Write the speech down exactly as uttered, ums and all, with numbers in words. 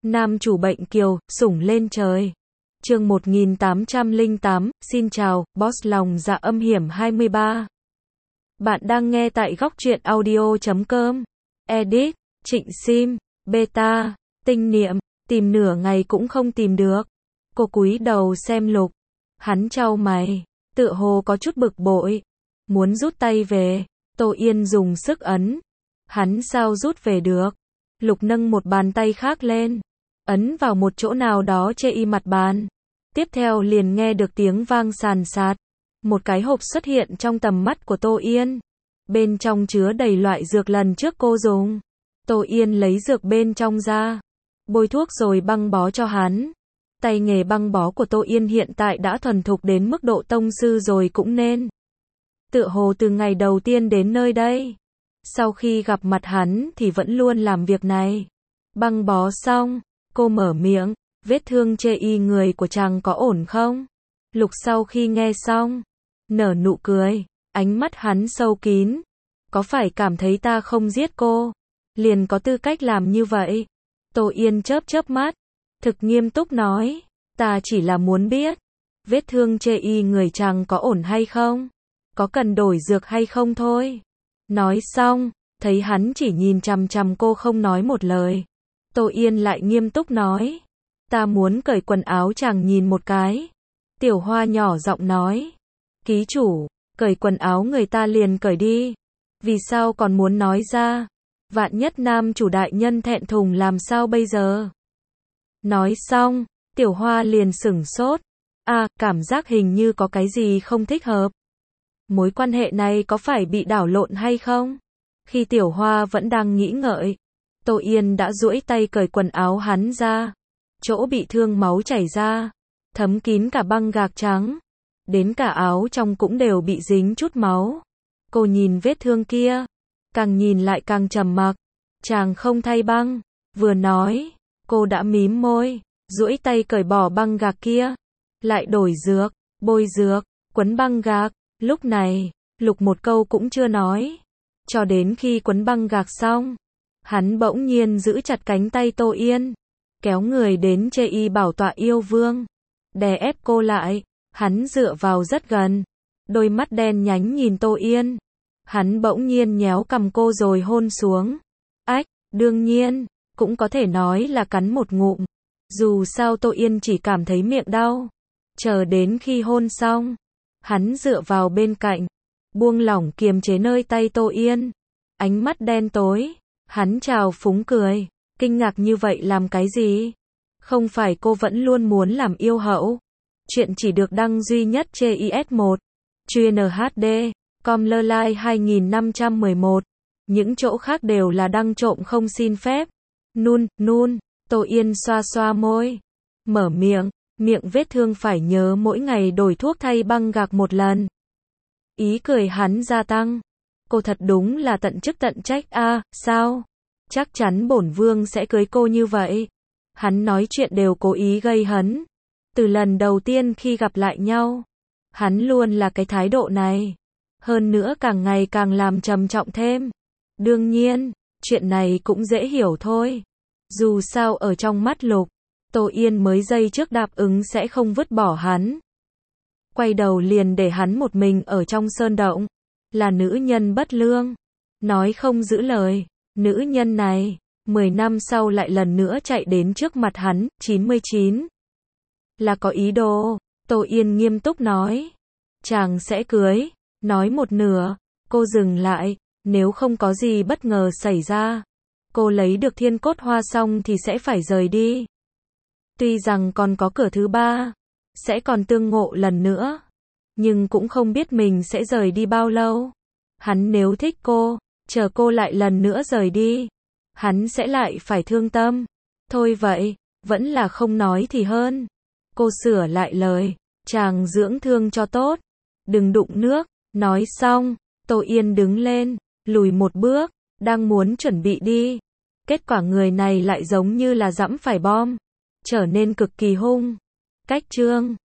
Nam chủ bệnh kiều, sủng lên trời. Chương một nghìn tám trăm lẻ tám, xin chào, boss lòng dạ âm hiểm hai mươi ba. Bạn đang nghe tại góc truyện audio chấm com. Edit, Trịnh Sim, beta, tinh niệm, tìm nửa ngày cũng không tìm được. Cô cúi đầu xem lục. Hắn chau mày, tựa hồ có chút bực bội. Muốn rút tay về, Tô Yên dùng sức ấn. Hắn sao rút về được? Lục nâng một bàn tay khác lên, ấn vào một chỗ nào đó chê y mặt bàn. Tiếp theo liền nghe được tiếng vang sàn sạt. Một cái hộp xuất hiện trong tầm mắt của Tô Yên. Bên trong chứa đầy loại dược lần trước cô dùng. Tô Yên lấy dược bên trong ra, bôi thuốc rồi băng bó cho hắn. Tay nghề băng bó của Tô Yên hiện tại đã thuần thục đến mức độ tông sư rồi cũng nên. Tựa hồ từ ngày đầu tiên đến nơi đây, sau khi gặp mặt hắn thì vẫn luôn làm việc này. Băng bó xong, cô mở miệng, vết thương chê y người của chàng có ổn không? Lục sau khi nghe xong, nở nụ cười, ánh mắt hắn sâu kín. Có phải cảm thấy ta không giết cô, liền có tư cách làm như vậy? Tô Yên chớp chớp mắt, thực nghiêm túc nói, ta chỉ là muốn biết, vết thương chê y người chàng có ổn hay không? Có cần đổi dược hay không thôi. Nói xong, thấy hắn chỉ nhìn chằm chằm cô không nói một lời. Tô Yên lại nghiêm túc nói, ta muốn cởi quần áo chàng nhìn một cái. Tiểu Hoa nhỏ giọng nói, ký chủ, cởi quần áo người ta liền cởi đi. Vì sao còn muốn nói ra? Vạn nhất nam chủ đại nhân thẹn thùng làm sao bây giờ? Nói xong, Tiểu Hoa liền sửng sốt. À, cảm giác hình như có cái gì không thích hợp. Mối quan hệ này có phải bị đảo lộn hay không? Khi Tiểu Hoa vẫn đang nghĩ ngợi, Tô Yên đã duỗi tay cởi quần áo hắn ra. Chỗ bị thương máu chảy ra, thấm kín cả băng gạc trắng. Đến cả áo trong cũng đều bị dính chút máu. Cô nhìn vết thương kia, càng nhìn lại càng trầm mặc. Chàng không thay băng. Vừa nói, cô đã mím môi, duỗi tay cởi bỏ băng gạc kia. Lại đổi dược, bôi dược, quấn băng gạc. Lúc này, Lục một câu cũng chưa nói. Cho đến khi quấn băng gạc xong, hắn bỗng nhiên giữ chặt cánh tay Tô Yên, kéo người đến chê y bảo tọa yêu vương, đè ép cô lại. Hắn dựa vào rất gần, đôi mắt đen nhánh nhìn Tô Yên. Hắn bỗng nhiên nhéo cằm cô rồi hôn xuống. Ách, đương nhiên, cũng có thể nói là cắn một ngụm. Dù sao Tô Yên chỉ cảm thấy miệng đau. Chờ đến khi hôn xong, hắn dựa vào bên cạnh, buông lỏng kiềm chế nơi tay Tô Yên. Ánh mắt đen tối, hắn trào phúng cười, kinh ngạc như vậy làm cái gì? Không phải cô vẫn luôn muốn làm yêu hậu? Chuyện chỉ được đăng duy nhất trên i ét một, chuyên hát đê, com lơ lai hai nghìn năm trăm mười một. Những chỗ khác đều là đăng trộm không xin phép. Nun, nun, Tô Yên xoa xoa môi, mở miệng, miệng vết thương phải nhớ mỗi ngày đổi thuốc thay băng gạc một lần. Ý cười hắn gia tăng. Cô thật đúng là tận chức tận trách a. À, sao? Chắc chắn bổn vương sẽ cưới cô như vậy. Hắn nói chuyện đều cố ý gây hấn. Từ lần đầu tiên khi gặp lại nhau, hắn luôn là cái thái độ này. Hơn nữa càng ngày càng làm trầm trọng thêm. Đương nhiên, chuyện này cũng dễ hiểu thôi. Dù sao ở trong mắt Lục, Tô Yên mới giây trước đáp ứng sẽ không vứt bỏ hắn. Quay đầu liền để hắn một mình ở trong sơn động. Là nữ nhân bất lương, nói không giữ lời. Nữ nhân này, mười năm sau lại lần nữa chạy đến trước mặt hắn, chín mươi chín. Là có ý đồ. Tô Yên nghiêm túc nói, chàng sẽ cưới. Nói một nửa, cô dừng lại. Nếu không có gì bất ngờ xảy ra, cô lấy được thiên cốt hoa xong thì sẽ phải rời đi. Tuy rằng còn có cửa thứ ba, sẽ còn tương ngộ lần nữa, nhưng cũng không biết mình sẽ rời đi bao lâu. Hắn nếu thích cô, chờ cô lại lần nữa rời đi, hắn sẽ lại phải thương tâm. Thôi vậy, vẫn là không nói thì hơn. Cô sửa lại lời, chàng dưỡng thương cho tốt, đừng đụng nước. Nói xong, Tô Yên đứng lên, lùi một bước, đang muốn chuẩn bị đi. Kết quả người này lại giống như là giẫm phải bom, trở nên cực kỳ hung. Cách chương